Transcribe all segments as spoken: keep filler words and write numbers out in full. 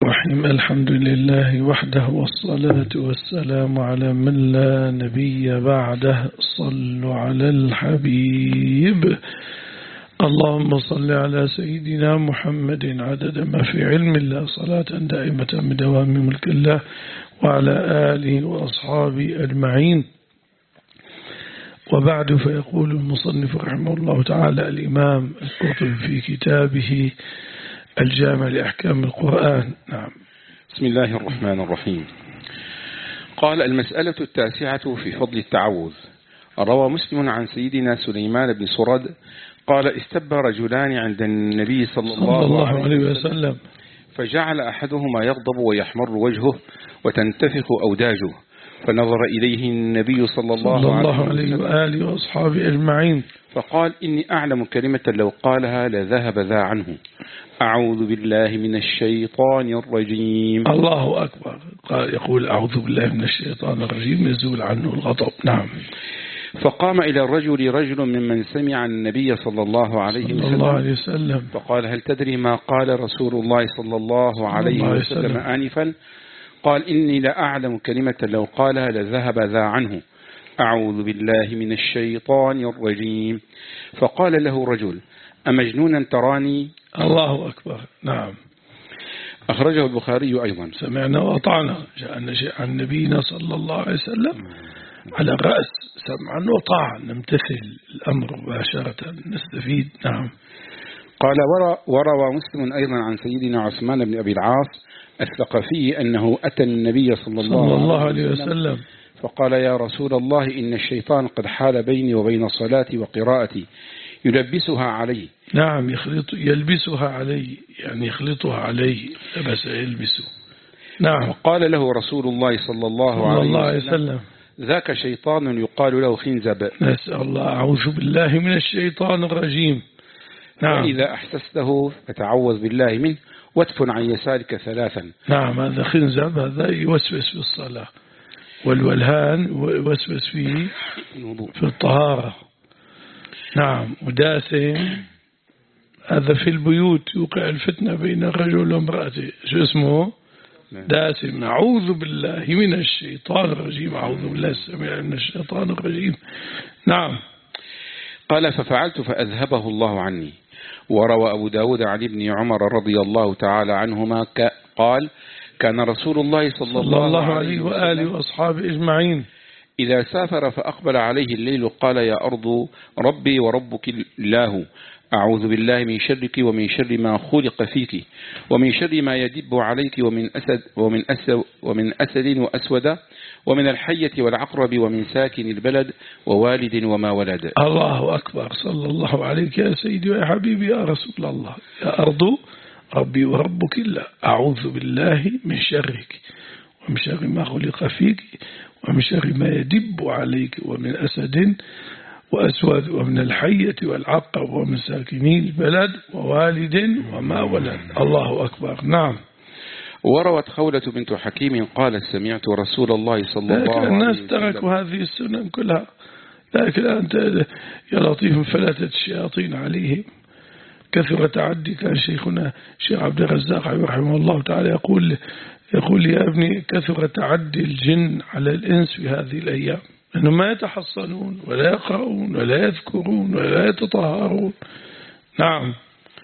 الرحيم. الحمد لله وحده والصلاة والسلام على من لا نبي بعده. صلوا على الحبيب. اللهم صل على سيدنا محمد عدد ما في علم الله، صلاة دائمة بدوام ملك الله، وعلى آله وأصحابه أجمعين. وبعد، فيقول المصنف رحمه الله تعالى الإمام القرطبي في كتابه الجامع لأحكام القرآن. نعم. بسم الله الرحمن الرحيم. قال: المسألة التاسعة في فضل التعوذ. روى مسلم عن سيدنا سليمان بن سرد قال: استب رجلان عند النبي صلى الله, صلى الله عليه وسلم، فجعل أحدهما يغضب ويحمر وجهه وتنتفخ أوداجه، فنظر إليه النبي صلى الله, صلى الله عليه, عليه وآله وأصحابه أجمعين، فقال: إني أعلم كلمة لو قالها لذهب ذا عنه. أعوذ بالله من الشيطان الرجيم. الله أكبر. قال يقول: أعوذ بالله من الشيطان الرجيم، يزول عنه الغضب. نعم. فقام إلى الرجل رجل ممن سمع النبي صلى الله عليه صلى وسلم, الله عليه وسلم فقال: هل تدري ما قال رسول الله صلى الله عليه وسلم آنفا؟ قال: إني لأعلم كلمة لو قالها لذهب ذا عنه. أعوذ بالله من الشيطان الرجيم. فقال له رجل: أمجنونا تراني؟ الله أكبر. نعم. أخرجه البخاري أيضا. سمعنا وأطعنا. جاءنا شيء عن نبينا صلى الله عليه وسلم على الرأس، سمعا وطاعا، نمتثل الأمر مباشرة، نستفيد. نعم. قال: وروى مسلم أيضا عن سيدنا عثمان بن أبي العاص الثقفي أنه أتى النبي صلى الله, صلى الله عليه وسلم فقال: يا رسول الله، إن الشيطان قد حال بيني وبين صلاتي وقراءتي، يلبسها علي. نعم. يخلط يلبسها علي، يعني يخلطها علي، لبس يلبسه. نعم. قال له رسول الله صلى الله, صلى الله عليه وسلم: ذاك شيطان يقال له خنزب. نسأل الله. أعوذ بالله من الشيطان الرجيم. نعم. وإذا أحسسته فتعوذ بالله منه وادفن عن يسارك ثلاثا. نعم. هذا خنزب، هذا يوسوس في الصلاة، والولهان يوسوس فيه في الطهارة. نعم. وداسم هذا في البيوت يوقع الفتنة بين الرجل وامرأته. شو اسمه؟ داسم. أعوذ بالله من الشيطان الرجيم. أعوذ بالله السميع من الشيطان الرجيم. نعم. قال: ففعلت فأذهبه الله عني. وروى أبو داود عن ابن عمر رضي الله تعالى عنهما قال: كان رسول الله صلى, صلى الله, الله عليه وآله وأصحابه أجمعين إذا سافر فأقبل عليه الليل قال: يا أرض ربي وربك الله، أعوذ بالله من شرك ومن شر ما خلق فيك، ومن شر ما يدب عليك، ومن أسد ومن أسد ومن أسد وأسود، ومن الحية والعقرب، ومن ساكن البلد، ووالد وما ولد. الله أكبر. صلى الله عليك يا سيدي ويا حبيبي يا رسول الله. يا أرض ربي وربك الله، أعوذ بالله من شرك ومن شر ما خلق فيك، ومن شر ما يدب عليك، ومن أسد وأسود، ومن الحية والعقرب، ومن ساكني البلد، ووالد وما ولد. الله أكبر. نعم. وروت خولة بنت حكيم قالت: سمعت رسول الله صلى الله عليه وسلم. الناس تركوا هذه السنن كلها، لكن أنت يا لطيف فلتت الشياطين عليهم. كثر تعدي. كان شيخنا الشيخ عبد الرزاق رحمه الله تعالى يقول يقول يا ابني: كثر تعدي الجن على الإنس في هذه الأيام، أنهم ما يتحصنون ولا يقرؤون ولا يذكرون ولا يتطهرون. نعم.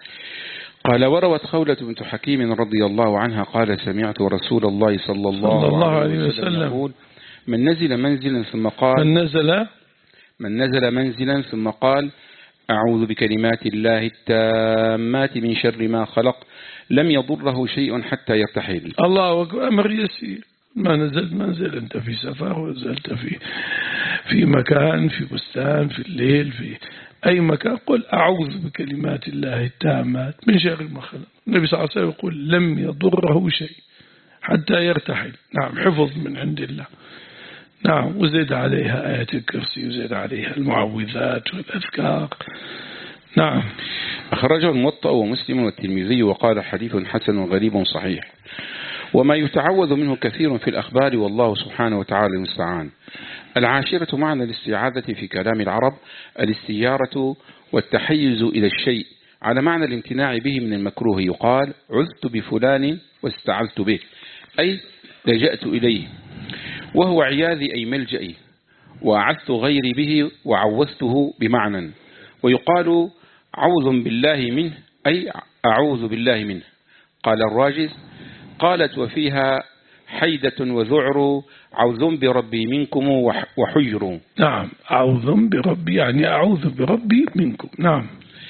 قال: وروت خولة بنت حكيم رضي الله عنها قال: سمعت رسول الله صلى الله, صلى الله عليه وسلم يقول: من نزل منزلا ثم قال من نزل من نزل منزلا ثم قال: أعوذ بكلمات الله التامات من شر ما خلق، لم يضره شيء حتى يرتحل. الله أكبر. أمر يسير. ما نزلت منزل، أنت في سفر ونزلت في في مكان، في بستان، في الليل، في أي مكان، قل: أعوذ بكلمات الله التامات من شر ما خلق. النبي صلى الله عليه وسلم يقول: لم يضره شيء حتى يرتحل. نعم. حفظ من عند الله. نعم. وزيد عليها آية الكرسي، وزيد عليها المعوذات والأذكار. نعم. أخرجه الموطأ ومسلم والترمذي وقال: حديث حسن غريب صحيح. وما يتعوذ منه كثير في الأخبار، والله سبحانه وتعالى المستعان. العاشرة معنى الاستعاذة في كلام العرب الاستيارة والتحيز إلى الشيء على معنى الامتناع به من المكروه. يقال: عذت بفلان واستعذت به، أي لجأت إليه، وهو عياذي أي ملجئي، وأعذت غيري به وعوذته بمعنى. ويقال عوذ بالله منه أي أعوذ بالله منه. قال الراجز: قالت وفيها حيدة وذعر عوذ بربي منكم وحجر. نعم، أعوذ بربي يعني أعوذ بربي منكم. نعم.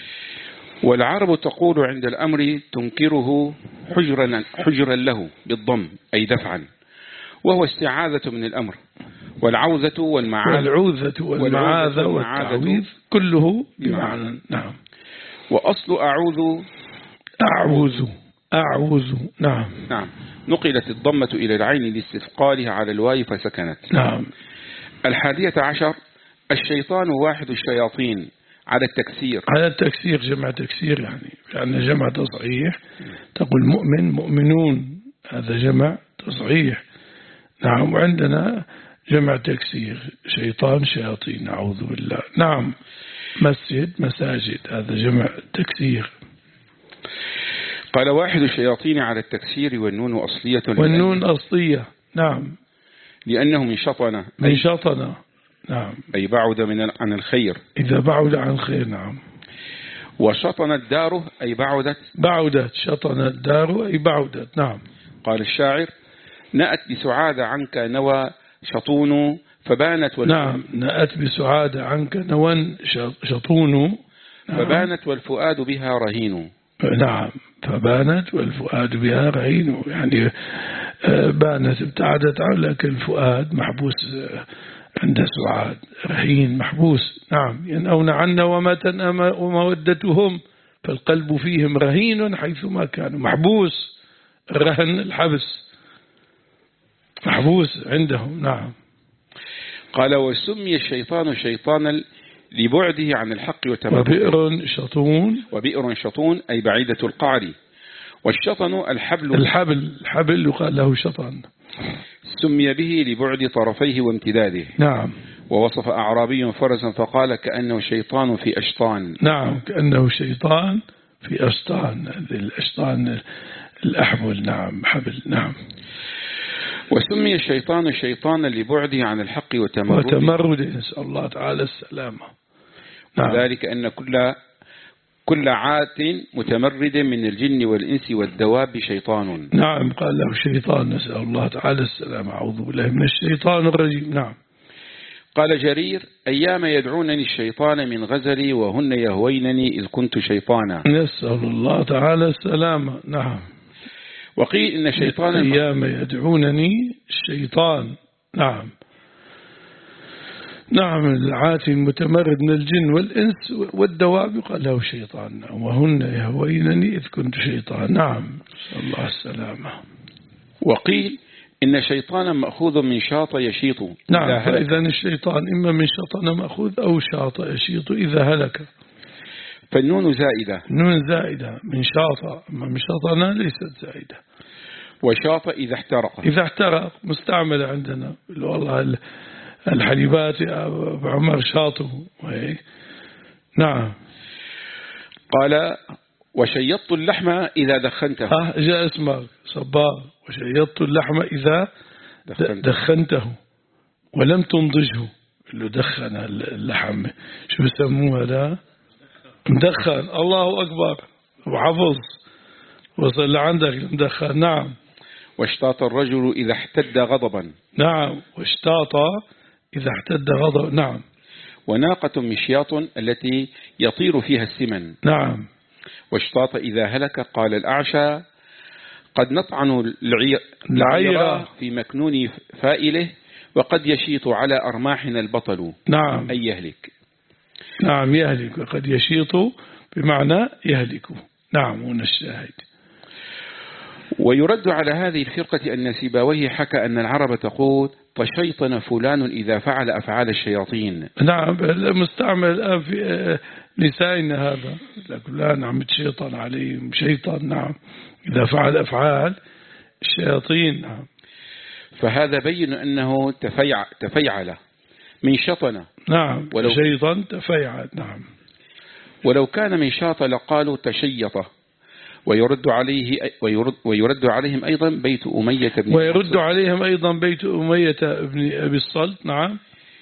والعرب تقول عند الأمر تنكره حجرا, حجرا له بالضم أي دفعا، وهو استعاذة من الأمر. والعوذة والمعاذ والعوذة والمعاذ والتعويذ كله بمعنى. نعم. وأصل أعوذ أعوذ أعوذ. نعم. نعم. نقلت الضمة إلى العين لاستثقالها على الواو فسكنت. نعم. الحادية عشر: الشيطان واحد الشياطين على التكسير. على التكسير جمع تكسير، يعني لأن جمع تصحيح تقول مؤمن مؤمنون، هذا جمع تصحيح. نعم. وعندنا جمع تكسير شيطان شياطين، أعوذ بالله. نعم. مسجد مساجد، هذا جمع تكسير. قال واحد الشياطين على التكسير والنون أصلية. والنون أصلية. نعم. لأنه من شطنة من شطنة. نعم. أي بعد من عن الخير، إذا بعد عن الخير. نعم. وشطنت داره أي بعدت بعدت شطنت داره أي بعدت. نعم. قال الشاعر: نأت بسعادة عنك نوى شطون فبانت والفؤاد. نعم. نأت بسعادة عنك نوى شطون. نعم. فبانت والفؤاد بها رهين. نعم. فبانت والفؤاد بها رهين، يعني بانت ابتعدت عنه، لكن الفؤاد محبوس عند سعاد، رهين محبوس. نعم. ينأون عنا ومة ومودتهم، فالقلب فيهم رهين حيثما كانوا، محبوس. الرهن الحبس، محبوس عندهم. نعم. قال: وسمي الشيطان شيطانا لبعده عن الحق وتمرده. وبئر شطون. وبئر شطون أي بعيدة القعر. والشطن الحبل. الحبل الحبل يقال له شطن. سمي به لبعد طرفيه وامتداده. نعم. ووصف أعرابي فرسا فقال: كأنه شيطان في أشطان. نعم. كأنه شيطان في أشطان، الأشطان الأحبل. نعم. حبل. نعم. وسمي الشيطان شيطانا لبعده عن الحق وتمرده. وتمرده، نسأل الله تعالى السلامة. نعم. ذلك أن كل كل عات متمرد من الجن والإنس والدواب شيطان. نعم. قال له شيطان، نسأل الله تعالى السلامة، أعوذ بالله من الشيطان الرجيم. نعم. قال جرير: أيام يدعونني الشيطان من غزلي وهن يهوينني إذ كنت شيطانا. نسأل الله تعالى السلامة. نعم. وقيل إن شيطان أيام يدعونني الشيطان. نعم. نعم. العاتي المتمرد من الجن والإنس والدواب قال له شيطان، وهن يهوينني إذ كنت شيطان. نعم. نسأل الله السلامة. وقيل إن شيطانا مأخوذ من شاط يشيط. نعم. فإذا الشيطان إما من شطن مأخوذ أو شاط يشيط إذا هلك. فالنون زائدة. النون زائدة من شاط، أما من شطن ليست زائدة. وشاط إذا احترق. إذا احترق مستعمل عندنا، والله الحليبات يا أبو عمر شاطه. نعم. قال: وشيطت اللحم إذا دخنته. ها جاء اسمك صباغ. وشيطت اللحم إذا دخنته, دخنته ولم تنضجه، اللي دخن اللحم شو بسموها؟ لا مدخن. الله أكبر. وحفظ وصل لعندك مدخن. نعم. واشتاط الرجل إذا احتد غضبا. نعم. واشتاط إذا احتد غضبا. نعم. وناقة مشياط التي يطير فيها السمن. نعم. واشتاط إذا هلك. قال الأعشى: قد نطعن العير في مكنون فائله وقد يشيط على أرماحنا البطل. نعم. أي يهلك. نعم. يهلك. وقد يشيط بمعنى يهلك. نعم. هنا الشاهد. ويرد على هذه الفرقة أن سيبويه حكى أن العرب تقول: تشيطن فلان إذا فعل أفعال الشياطين. نعم. مستعمل الآن في لساننا هذا، فلان عم تشيطن عليه شيطان. نعم. إذا فعل أفعال الشياطين. نعم. فهذا بين أنه تفيع تفيعل من شطن. نعم. ولو شيطان تفيعل. نعم. ولو كان من شاط لقالوا تشيط. ويرد عليه ويرد, ويرد عليهم أيضا بيت أمية بن ويرد عليهم أيضا بيت أمية بن أبي الصلت. نعم.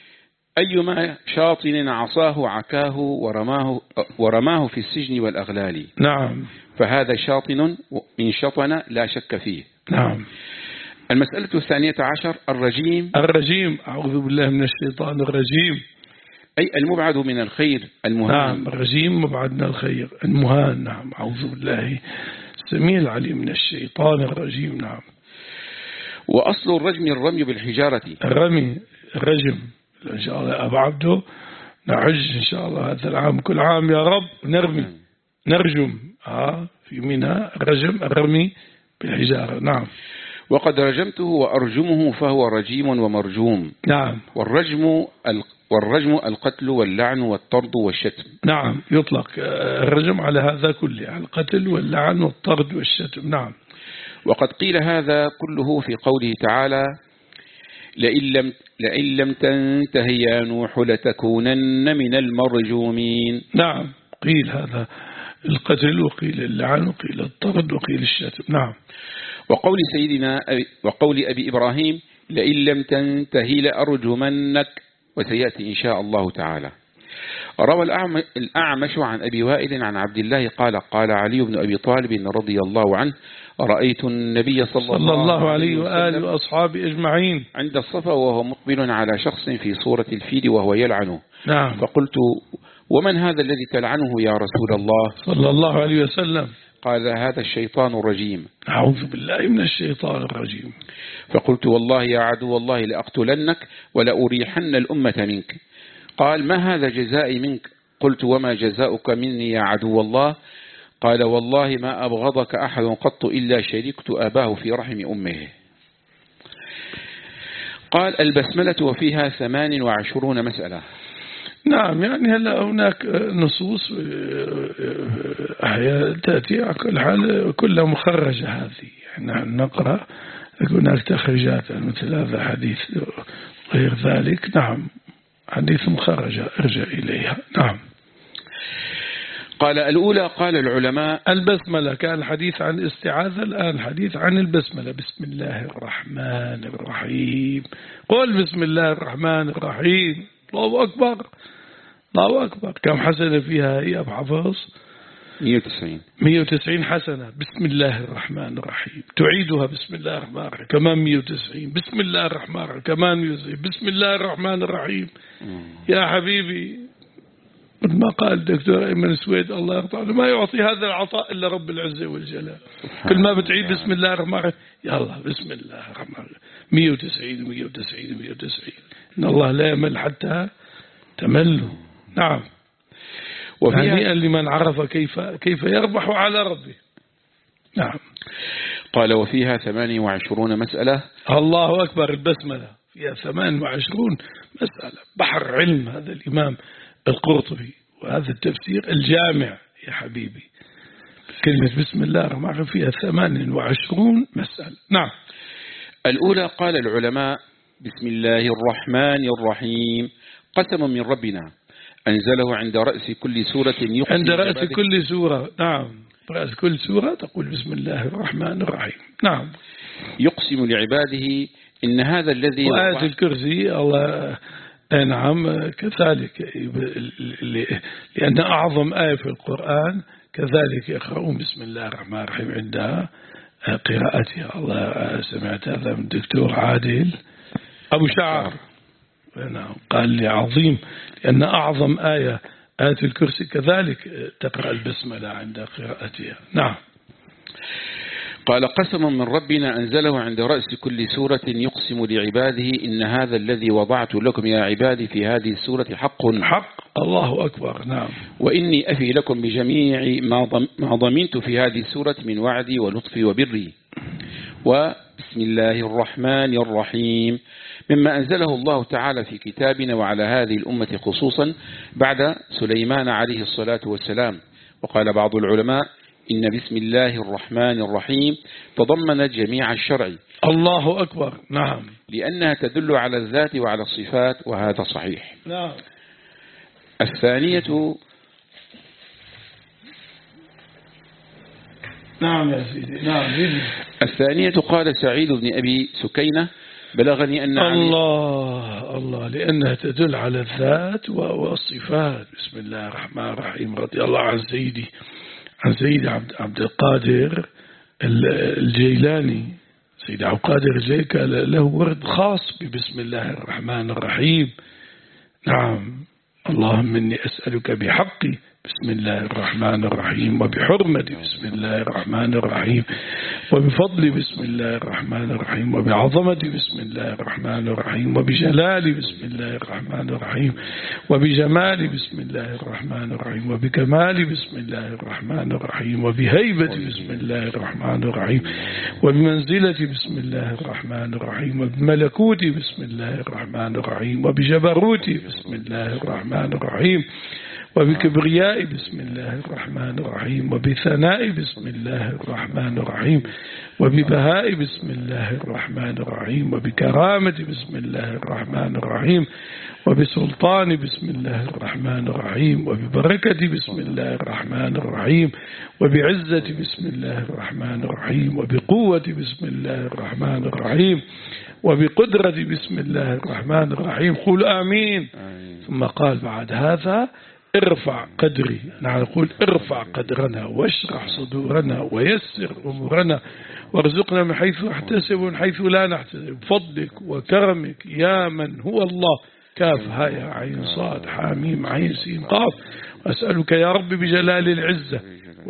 أيما شاطن عصاه عكاه ورماه, ورماه في السجن والأغلال. نعم. فهذا شاطن من شطن لا شك فيه. نعم. المسألة الثانية عشر الرجيم. الرجيم أعوذ بالله من الشيطان الرجيم، أي المبعد من الخير المهان. نعم. الرجيم مبعد من الخير المهان. نعم. أعوذ بالله السميع العليم من الشيطان الرجيم. نعم. وأصل الرجم الرمي بالحجارة. الرمي الرجم إن شاء الله أبو عبده نعج إن شاء الله هذا العام كل عام يا رب نرمي نرجم آه في منها الرجم الرمي بالحجارة. نعم. وقد رجمته وأرجمه فهو رجيم ومرجوم. نعم. والرجم والرجم القتل واللعن والطرد والشتم. نعم. يطلق الرجم على هذا كله، على القتل واللعن والطرد والشتم. نعم. وقد قيل هذا كله في قوله تعالى لئن لم, لئن لم تنته يا نوح لتكونن من المرجومين. نعم. قيل هذا القتل وقيل اللعن وقيل الطرد وقيل الشتم. نعم. وقول سيدنا وقول أبي إبراهيم لئن لم تنته لأرجمنك، وسيأتي إن شاء الله تعالى. روى الأعمش عن أبي وائل عن عبد الله قال قال علي بن أبي طالب رضي الله عنه رأيت النبي صلى, صلى الله عليه وآله وأصحابه أجمعين عند الصفا وهو مقبل على شخص في صورة الفيل وهو يلعنه. نعم. فقلت ومن هذا الذي تلعنه يا رسول الله صلى الله عليه وسلم؟ قال هذا الشيطان الرجيم. أعوذ بالله من الشيطان الرجيم. فقلت والله يا عدو الله لأقتلنك ولأريحن الأمة منك. قال ما هذا جزائي منك؟ قلت وما جزاؤك مني يا عدو الله؟ قال والله ما أبغضك أحد قط إلا شركت أباه في رحم أمه. قال البسملة وفيها ثمان وعشرون مسألة. نعم. يعني هلا هناك نصوص أحيانا تأتي على كل حال كلها مخرجة هذه، يعني نقرأ هناك تخريجات مثل هذا حديث غير ذلك. نعم. حديث مخرجة ارجع إليها. نعم. قال الأولى قال العلماء البسملة، كان الحديث عن الاستعاذة، الآن الحديث عن البسملة. بسم الله الرحمن الرحيم. قل بسم الله الرحمن الرحيم. الله أكبر الله أكبر. كم حسنة فيها يا أبو حفظ؟ مئة وتسعين مئة وتسعين حسنة. بسم الله الرحمن الرحيم تعيدها بسم الله الرحمن الرحيم كمان مئة وتسعين. بسم الله الرحمن الرحيم كمان مئة وتسعين. بسم الله الرحمن الرحيم. يا حبيبي مثل ما قال الدكتور أيمن سويد الله يرضى عنه ما يعطي هذا العطاء إلا رب العزة والجلال. كل ما بتعيد بسم الله الرحمن الرحيم يلا بسم الله الرحمن الرحيم مئة وتسعين مئة وتسعين مئة وتسعين. إن الله لا يمل حتى تملوا. نعم. وهنيئا لمن عرف كيف كيف يربح على ربه. نعم. قال وفيها ثمان وعشرون مسألة. الله أكبر. البسملة فيها ثمان وعشرون مسألة. بحر علم هذا الإمام القرطبي، وهذا التفسير الجامع يا حبيبي. كلمة بسم الله الرحمن الرحيم فيها ثمان وعشرون مسألة. نعم. الأولى قال العلماء بسم الله الرحمن الرحيم قسم من ربنا أنزله عند رأس كل سورة يقسم عند رأس كل سورة. نعم. رأس كل سورة تقول بسم الله الرحمن الرحيم. نعم. يقسم لعباده إن هذا الذي وآية الكرسي الله. نعم كذلك، لأن أعظم آية في القرآن كذلك يقرؤون بسم الله الرحمن الرحيم عندها قراءتها. الله سمعت هذا من الدكتور عادل أبو شعر نعم قال لي عظيم، لأن أعظم آية آية الكرسي كذلك تقرأ البسملة عند قراءتها. نعم. قال قسم من ربنا أنزله عند رأس كل سورة يقسم لعباده إن هذا الذي وضعت لكم يا عبادي في هذه السورة حق حق. الله أكبر. نعم. وإني أفي لكم بجميع ما ضمنت في هذه السورة من وعدي ولطفي وبري. وبسم الله الرحمن الرحيم مما أنزله الله تعالى في كتابنا وعلى هذه الأمة خصوصا بعد سليمان عليه الصلاة والسلام. وقال بعض العلماء إن بسم الله الرحمن الرحيم تضمنت جميع الشرع. الله أكبر. نعم. لأنها تدل على الذات وعلى الصفات، وهذا صحيح. نعم. الثانية نعم يا سيدي. نعم سيدي. الثانية قال سعيد بن أبي سكينة بلغني أن الله الله لأنها تدل على الذات والصفات. بسم الله الرحمن الرحيم. رضي الله عن سيدي عن سيدي عبد, عبد القادر الجيلاني. سيدي عبد القادر الجيلاني كان له ورد خاص ببسم الله الرحمن الرحيم. نعم. اللهم إني أسألك بحقي بسم الله الرحمن الرحيم، وبحرمة بسم الله الرحمن الرحيم، وبفضل بسم الله الرحمن الرحيم، وبعظمة بسم الله الرحمن الرحيم، وبجلال بسم الله الرحمن الرحيم، وبجمال بسم الله الرحمن الرحيم، وبكمال بسم الله الرحمن الرحيم، وبهيبة بسم الله الرحمن الرحيم، وبمنزلة بسم الله الرحمن الرحيم، وبملكوت بسم الله الرحمن الرحيم، وبجبروت بسم الله الرحمن الرحيم، وبكبرياء بسم الله الرحمن الرحيم، وبثناء بسم الله الرحمن الرحيم، وببهاء بسم الله الرحمن الرحيم، وبكرامة بسم الله الرحمن الرحيم، وبسلطان بسم الله الرحمن الرحيم، وببركة بسم الله الرحمن الرحيم، وبعزة بسم الله الرحمن الرحيم، وبقوة بسم الله الرحمن الرحيم، وبقدرة بسم الله الرحمن الرحيم. قل آمين. ثم قال بعد هذا ارفع قدري. نحن نقول ارفع قدرنا واشرح صدورنا ويسر أمورنا وارزقنا من حيث نحتسب ومن حيث لا نحتسب بفضلك وكرمك يا من هو الله. كاف هاء عين صاد حاميم عين سين قاف. أسألك يا رب بجلال العزة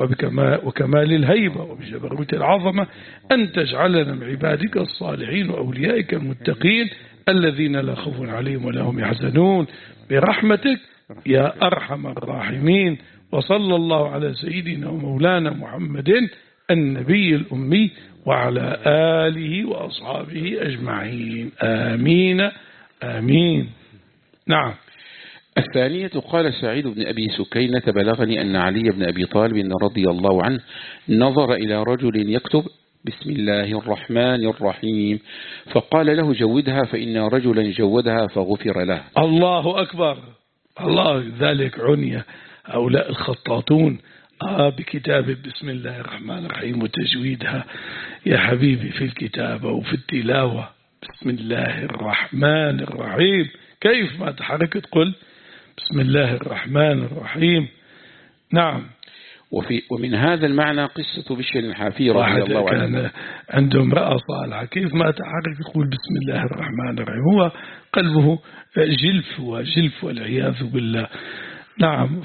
وكمال الهيبة وبجبروت العظمة أن تجعلنا من عبادك الصالحين وأوليائك المتقين الذين لا خوف عليهم ولا هم يحزنون برحمتك يا أرحم الراحمين. وصلى الله على سيدنا ومولانا محمد النبي الأمي وعلى آله وأصحابه أجمعين. آمين آمين. نعم. الثانية قال سعيد بن أبي سكينة بلغني أن علي بن أبي طالب رضي الله عنه نظر إلى رجل يكتب بسم الله الرحمن الرحيم فقال له جودها فإن رجلا جودها فغفر له. الله أكبر. الله ذلك عني هؤلاء الخطاطون آه بكتاب بسم الله الرحمن الرحيم وتجويدها يا حبيبي في الكتابة وفي التلاوة. بسم الله الرحمن الرحيم كيف ما تحركت قل بسم الله الرحمن الرحيم. نعم. وفي ومن هذا المعنى قصة بشر الحافي رضي الله عنه. كان عنده امرأة صالحة كيف ما تحرك يقول بسم الله الرحمن الرحيم هو قلبه جلف وجلف والعياذ بالله. نعم.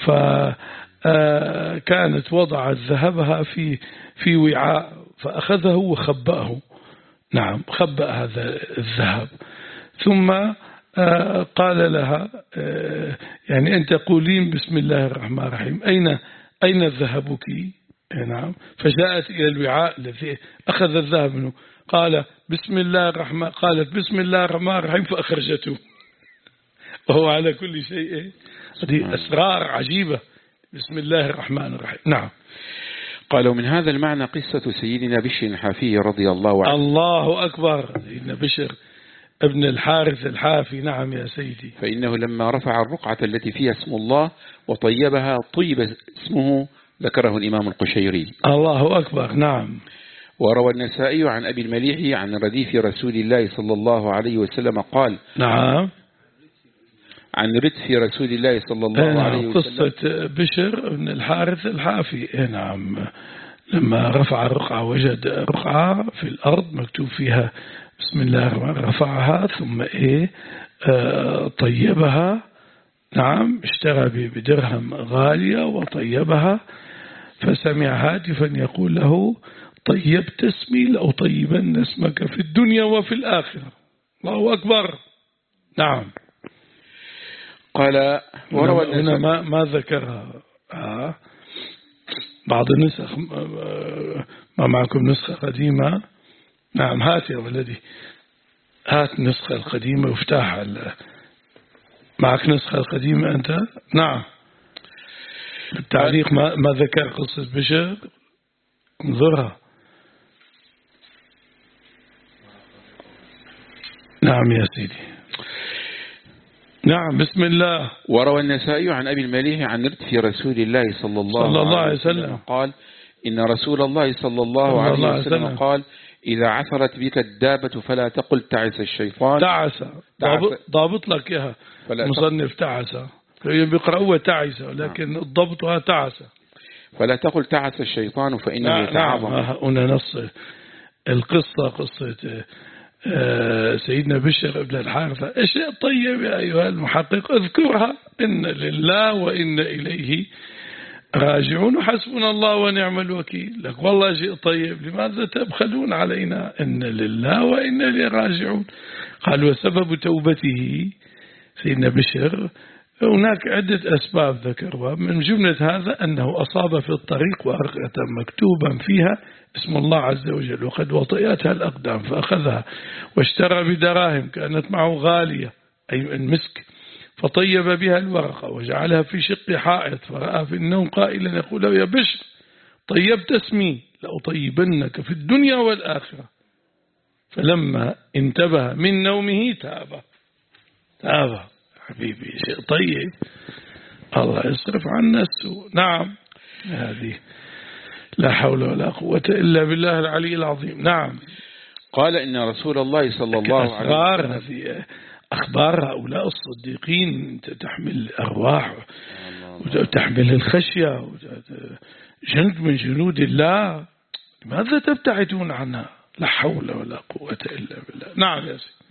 فكانت وضعت ذهبها في في وعاء فأخذه وخبأه. نعم. خبأ هذا الذهب ثم قال لها يعني أنت قولين بسم الله الرحمن الرحيم أين أين ذهبك؟ نعم. فجاءت إلى الوعاء الذي أخذ الذهب منه قال بسم الله الرحمن قالت بسم الله الرحمن الرحيم فأخرجته وهو على كل شيء. هذه أسرار عجيبة. بسم الله الرحمن الرحيم. نعم. قال ومن هذا المعنى قصة سيدنا بشر الحافي رضي الله عنه. الله أكبر. سيدنا بشر ابن الحارث الحافي. نعم يا سيدي. فإنه لما رفع الرقعة التي فيها اسم الله وطيبها طيب اسمه ذكره الإمام القشيري. الله أكبر. نعم. وروى النسائي عن أبي المليح عن رديف رسول الله صلى الله عليه وسلم قال نعم عن ردف رسول الله صلى الله نعم. عليه وسلم قصة بشر ابن الحارث الحافي. نعم. لما رفع الرقعة وجد رقعة في الأرض مكتوب فيها بسم الله رفعها ثم إيه آه طيبها. نعم. اشترى بدرهم غالية وطيبها فسمع هاتفا يقول له طيبت اسمي لأطيبن اسمك في الدنيا وفي الآخرة. الله أكبر. نعم. قال وروى هنا ما, ما ذكرها آه. بعض النسخ ما معكم نسخة قديمة. نعم. هات يا ولدي هات النسخة القديمة وافتحها. معك نسخة القديمة أنت؟ نعم. التعليق ما, ما ذكر قصة بشر انظرها. نعم يا سيدي. نعم. بسم الله. وروى النسائي عن أبي المليح عن ردف رسول الله صلى الله, صلى الله عليه وسلم قال إن رسول الله صلى الله عليه وسلم قال إذا عثرت بك الدابة فلا تقل تعس الشيطان. تعس ضابط, ضابط لك إياها مصنف تعس، بيقرأوها تعس لكن ضبطها تعس. فلا تقل تعس الشيطان فإنه يتعاظم. هنا نص القصة قصة سيدنا بشر بن الحارثة شيء طيب يا أيها المحقق اذكرها، إن لله وإن إليه راجعون وحسبنا الله ونعم الوكيل. لك والله شيء طيب، لماذا تبخلون علينا؟ إن لله وإن إليه راجعون. قال وسبب توبته سيدنا بشر هناك عدة أسباب ذكرها، من جملة هذا أنه أصاب في الطريق ورقة مكتوبا فيها اسم الله عز وجل وقد وطئتها الأقدام فأخذها واشترى بدراهم كانت معه غالية أي المسك، فطيب بها الورقة وجعلها في شق حائط، فرأى في النوم قائلا يقول يا بشر طيبت اسمي لأطيبنك في الدنيا والآخرة. فلما انتبه من نومه تاب تاب حبيبي شيء طيب، الله يصرف عنا السوء. نعم هذه لا حول ولا قوة إلا بالله العلي العظيم. نعم. قال إن رسول الله صلى الله عليه وسلم هذه أخبار هؤلاء الصديقين تحمل أرواح وتحمل الخشية، جند من جنود الله، لماذا تبتعدون عنها؟ لا حول ولا قوة إلا بالله. نعم يا سيدي.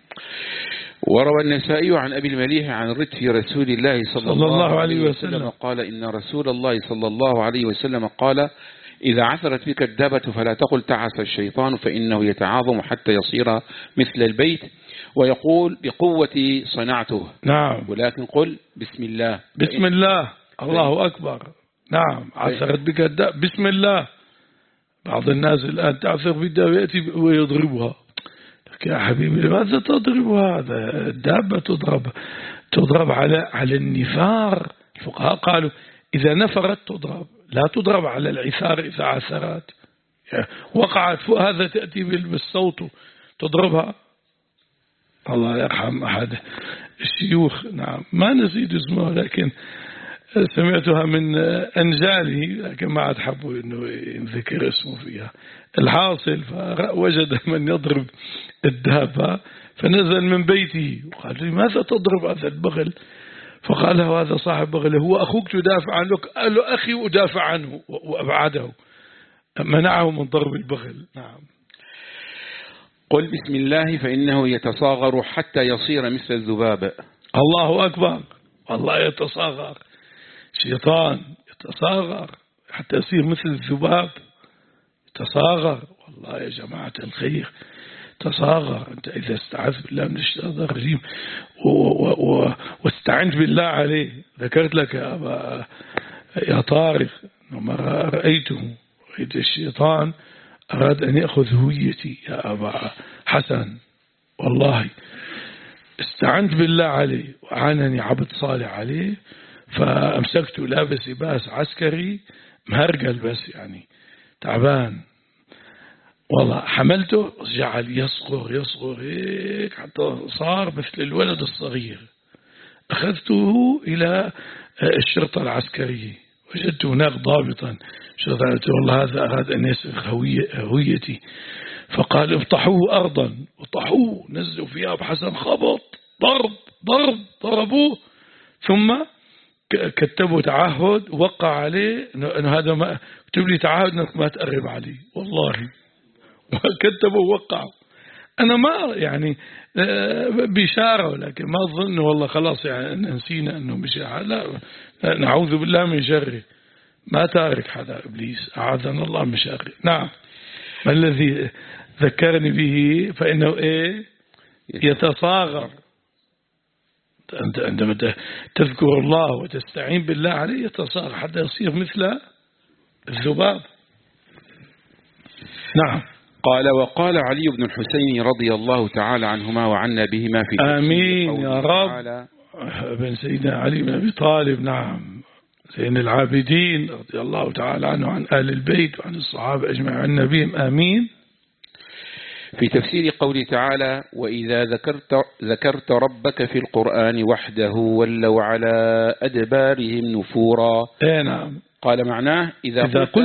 وروى النسائي عن أبي المليح عن ردف رسول الله صلى, صلى الله عليه وسلم, وسلم قال إن رسول الله صلى الله عليه وسلم قال إذا عثرت بك الدابة فلا تقل تعس الشيطان فإنه يتعاظم حتى يصير مثل البيت ويقول بقوتي صنعته. نعم. ولكن قل بسم الله. بسم الله. الله أكبر. نعم. عثرت بك الدابة بسم الله. بعض الناس الآن تعثر بالدابة يأتي ويضربها. يا حبيبي لماذا تضرب هذا؟ الدابة تضرب تضرب على على النفار. الفقهاء قالوا إذا نفرت تضرب، لا تضرب على العثار إذا عثرت وقعت فوق هذا تأتي بالصوت تضربها. الله يرحم أحد الشيوخ، نعم ما نسيت اسمه لكن سمعتها من أنجاله لكن ما عاد حبوا إنه ينذكر اسمه فيها. الحاصل فوجد من يضرب الدابة فنزل من بيته وقال لماذا تضرب هذا البغل؟ فقال له هذا صاحب بغل هو أخوك تدافع عنه. قال له أخي أدافع عنه وأبعده، منعه من ضرب البغل. نعم. قل بسم الله فإنه يتصاغر حتى يصير مثل الذباب. الله أكبر. والله يتصاغر، شيطان يتصاغر حتى يصير مثل الذباب، يتصاغر. والله يا جماعة الخير تصاغر. أنت إذا استعذت بالله من الشيطان الرجيم واستعنت بالله عليه. ذكرت لك يا أبا يا طارق لما رأيته رأيت الشيطان أراد أن يأخذ هويتي يا أبا حسن، والله استعنت بالله عليه وعانني عبد صالح عليه فأمسكته لابس لباس عسكري مهرقل بس يعني تعبان، والله حملته جعل يصغر يصغر هيك حتى صار مثل الولد الصغير. أخذته إلى الشرطة العسكرية وجدت هناك ضابطا شرطة، قلت والله هذا أراد أن يسرق هويتي، فقال افتحوه أرضا وطحوه نزلوا فيها بحسن خبط ضرب ضرب ضربوه، ثم كتبوا تعهد وقع عليه أنه هذا ما كتب لي تعهد أنك ما تقرب عليه، والله كتبوا ووقعوا. أنا ما يعني بشارة لكن ما أظن والله خلاص يعني نسينا أنه بشارة، لا نعوذ بالله من شره، ما تارك حدا إبليس أعاذنا الله من شره. نعم. ما الذي ذكرني به فإنه إيه يتصاغر. أنت عندما تذكر الله وتستعين بالله عليه يتصاغر حتى يصير مثل الذباب. نعم. قال وقال علي بن الحسين رضي الله تعالى عنهما وعنا بهما في آمين يا رب بن سيدنا علي بن أبي طالب. نعم زين العابدين رضي الله تعالى عنه وعن آل البيت وعن الصحابة أجمعين عن نبيهم آمين. في تفسير قوله تعالى وإذا ذكرت, ذكرت ربك في القرآن وحده ولوا على أدبارهم نفورا. اي نعم. قال معناه إذا, إذا قلت, قلت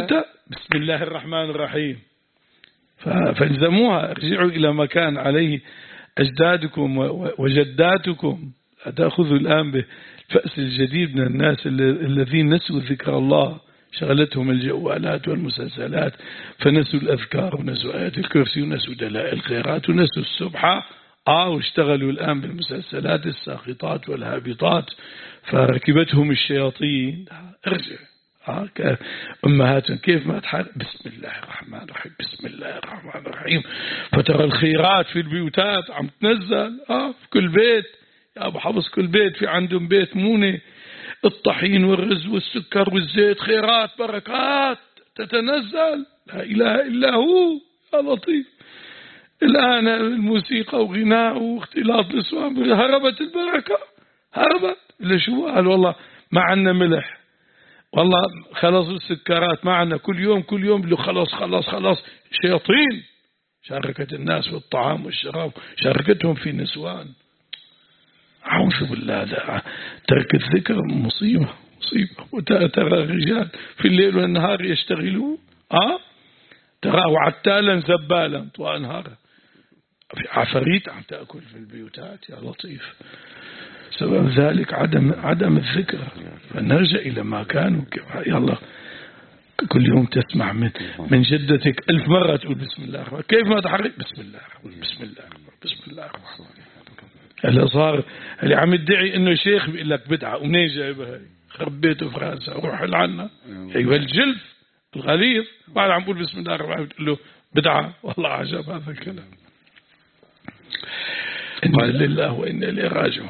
بسم الله الرحمن الرحيم، فالزموها، ارجعوا إلى ما كان عليه أجدادكم وجداتكم. تأخذوا الآن بالفأس الجديد من الناس الذين نسوا ذكر الله، شغلتهم الجوالات والمسلسلات فنسوا الأذكار ونسوا آيات الكرسي ونسوا دلائل الخيرات ونسوا السبحة، آه واشتغلوا الآن بالمسلسلات الساخطات والهابطات فركبتهم الشياطين. ارجع آه أمهاتهم كيف ما تحرك بسم الله الرحمن الرحيم بسم الله الرحمن الرحيم، فترى الخيرات في البيوتات عم تنزل آه في كل بيت. يا أبو حفص كل بيت في عندهم بيت مونة، الطحين والرز والسكر والزيت، خيرات بركات تتنزل، لا إله إلا هو يا لطيف. الآن الموسيقى وغناء واختلاط الأصوات هربت البركة، هربت. لشو؟ قال والله ما عندنا ملح، والله خلص السكرات ما عندنا، كل يوم كل يوم بلو خلص خلص خلص. شياطين شاركت الناس في الطعام والشراب، شاركتهم في نسوان. أعوذ بالله، ترك الذكر مصيبة مصيبة. وترى الرجال في الليل والنهار يشتغلون، أه تراه عتالا زبالا طوال النهار، في عفاريت عم تأكل في البيوتات يا لطيف. سبب ذلك عدم عدم الذكر. فنرجع إلى ما كانوا. يلا كل يوم تسمع من من جدتك ألف مرة تقول بسم الله الرحمن، كيف ما تحرك بسم الله بسم الله بسم الله الرحمن. هلا صار اللي عم يدعي انه شيخ بيقول لك بدعه، ومنين جايبها هي؟ خرب بيته في راسها، روح لعنا ايوه الجلف الغليظ. بعد عم بقول بسم الله الرحمن بتقول له بدعه. والله عجب هذا الكلام. إنا لله وإنا إليه راجعون.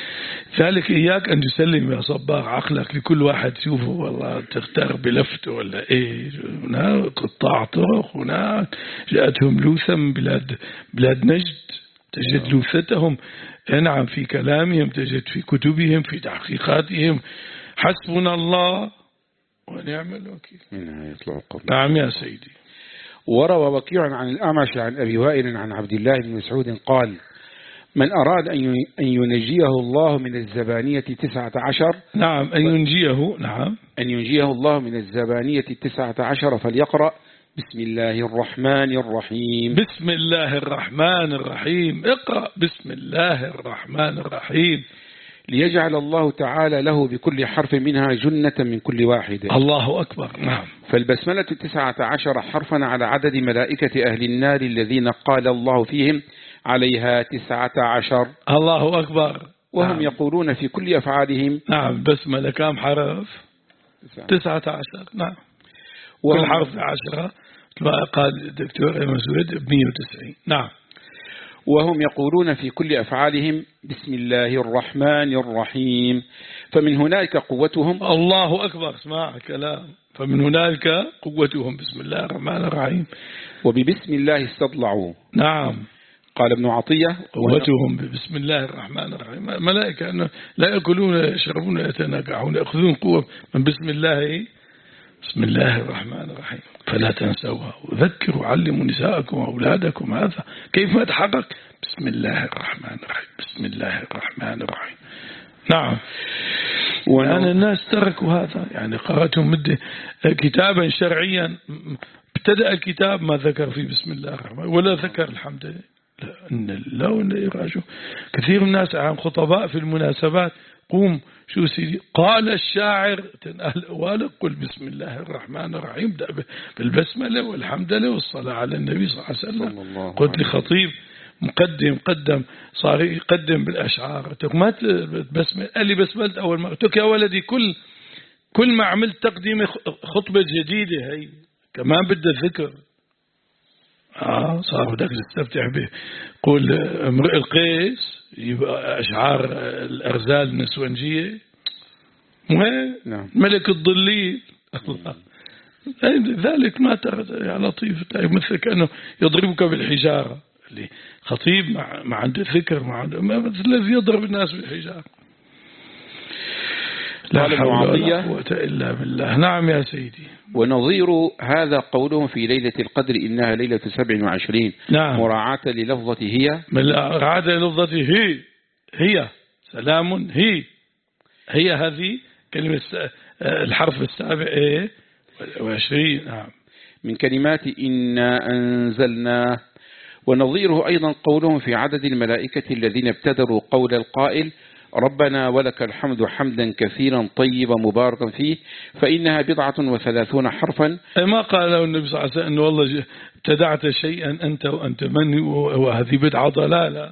ذلك إياك أن تسلم يا صباغ عقلك لكل واحد تشوفه والله تختار بلفته ولا إيه. هناك قطاع طرق، هناك جاءتهم لوثة من بلاد بلاد نجد، تجد لوثتهم نعم في كلامهم، تجد في كتبهم في تحقيقاتهم. حسبنا الله ونعم الوكيل. نعم يا سيدي. وروى وكيع عن الأعمش عن أبي وائل عن عبد الله بن مسعود قال: من أراد أن ينجيه الله من الزبانية تسعة عشر. نعم أن ينجيه. نعم أن ينجيه الله من الزبانية تسعة عشر فليقرأ بسم الله الرحمن الرحيم. بسم الله الرحمن الرحيم. اقرأ بسم الله الرحمن الرحيم، ليجعل الله تعالى له بكل حرف منها جنة من كل واحد. الله أكبر. نعم. فالبسملة تسعة عشر حرفا على عدد ملائكة أهل النار الذين قال الله فيهم عليها تسعة عشر. الله أكبر. وهم نعم. يقولون في كل أفعالهم. نعم بسملة كم حرف؟ تسعة عشر. نعم. كل حرف عشرة ما قال الدكتور مسعود مئة وتسعين. نعم. وهم يقولون في كل أفعالهم بسم الله الرحمن الرحيم. فمن هنالك قوتهم. الله أكبر. اسمع كلام. فمن هنالك قوتهم بسم الله الرحمن الرحيم. وببسم الله استطلعوا. نعم. قال ابن عطية: قوتهم بسم الله الرحمن الرحيم. ملائكة أنه لا يأكلون يشربون يتناقعون، يأخذون قوة من بسم الله. بسم الله الرحمن الرحيم. فلا تنسوها وذكروا علموا نساءكم وأولادكم هذا كيف ما يتحرك. بسم الله الرحمن الرحيم بسم الله الرحمن الرحيم. نعم. وأنا الناس تركوا هذا، يعني قرأتهم مدة كتابا شرعيا ابتدأ الكتاب ما ذكر فيه بسم الله الرحمن ولا ذكر الحمد لله. لا إن الله وإنا إليه راجعون. كثير من الناس عن خطباء في المناسبات قوم شو سيدي قال الشاعر تنأهل أوالك قل بسم الله الرحمن الرحيم، ابدأ بالبسملة والحمد لله والصلاة على النبي صلى الله عليه وسلم. قلت لخطيب مقدم قدم صار يقدم بالأشعار، ما تبسمل قال لي بسملت أول ما قلت يا ولدي كل كل ما عملت تقديم خطبة جديدة هي كمان بدها ذكر. آه صار بدك تستفتح به. قول امرئ القيس يبقى أشعار الأرزال النسوانجية نعم. ملك الضليل الله. ذلك ما ترى يا لطيف مثل كأنه يضربك بالحجارة. اللي خطيب ما ما عنده ذكر ما عنده ما الذي يضرب الناس بالحجارة. لا حول ولا قوة إلا بالله. نعم يا سيدي. ونظير هذا قولهم في ليلة القدر إنها ليلة سبع وعشرين. نعم. مراعاة للفظة هي. مراعاة للفظة هي هي سلام هي هي هذه كلمة الحرف السابع ايه وعشرين. نعم. من كلمات إنا أنزلناه. ونظيره أيضا قولهم في عدد الملائكة الذين ابتدروا قول القائل ربنا ولك الحمد حمدا كثيرا طيبا مباركا فيه فإنها بضعة وثلاثون حرفا. ما قال له النبي صلى الله عليه وسلم أنه والله ابتدعت شيئا أنت وأنت من وهذه بدعة ضلالة.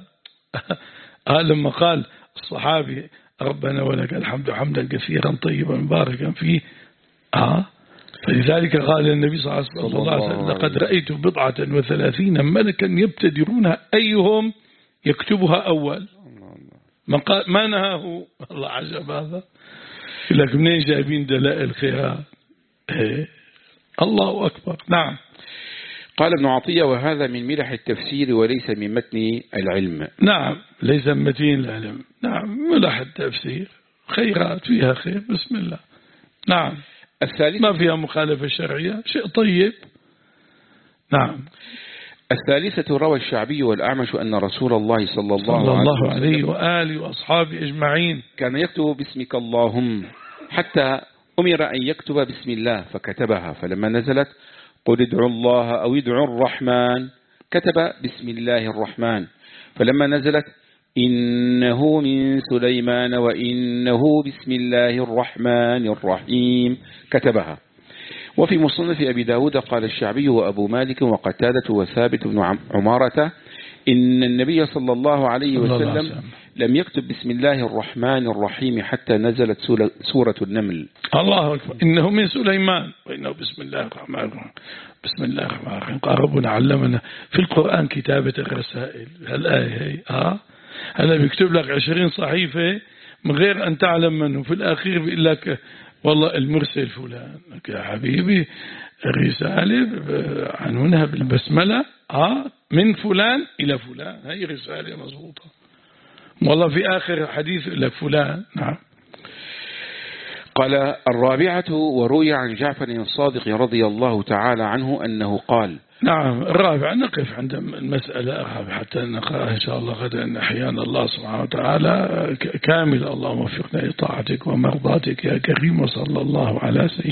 لما قال الصحابي ربنا ولك الحمد حمدا كثيرا طيبا مباركا فيه آه فلذلك قال النبي صلى الله عليه وسلم لقد رأيت بضعة وثلاثين ملكا يبتدرونها أيهم يكتبها أول. ما, قال ما نهاه الله عجب هذا لك منين جايبين دلائل خيرات إيه؟ الله أكبر. نعم. قال ابن عطية وهذا من ملح التفسير وليس من متن العلم. نعم ليس من متن العلم. نعم ملح التفسير خيرات فيها خير بسم الله. نعم ما فيها مخالفة شرعية شيء طيب. نعم. الثالثة روى الشعبي والأعمش أن رسول الله صلى الله, صلى الله عليه, عليه وآله وأصحابه أجمعين كان يكتب باسمك اللهم حتى أمر أن يكتب بسم الله فكتبها فلما نزلت قل ادعوا الله أو ادعوا الرحمن كتب بسم الله الرحمن فلما نزلت إنه من سليمان وإنه بسم الله الرحمن الرحيم كتبها. وفي مصنف أبي داود قال الشعبي وأبو مالك وقتادة وثابت بن عمارة إن النبي صلى الله عليه وسلم لم يكتب بسم الله الرحمن الرحيم حتى نزلت سورة النمل. الله أكبر. إنه من سليمان وإنه بسم الله الرحمن الرحيم. بسم الله الرحمن الرحيم. قال ربنا علمنا في القرآن كتابة الرسائل. هالآية هي آه هذا بيكتب لك عشرين صحيفة من غير أن تعلم منه في الأخير بيقول لك والله المرسل فلان يا حبيبي رسالة عنونها بالبسملة آه من فلان إلى فلان هي رسالة مضبوطة والله في آخر حديث لك فلان. نعم. قال الرابعة وروي عن جعفر الصادق رضي الله تعالى عنه أنه قال. نعم. الرابع نقف عند المسألة حتى نقرأ إن شاء الله غدا أن أحيانا الله سبحانه وتعالى كامل. اللهم وفقنا لطاعتك ومرضاتك يا كريم وصلى الله على سيدنا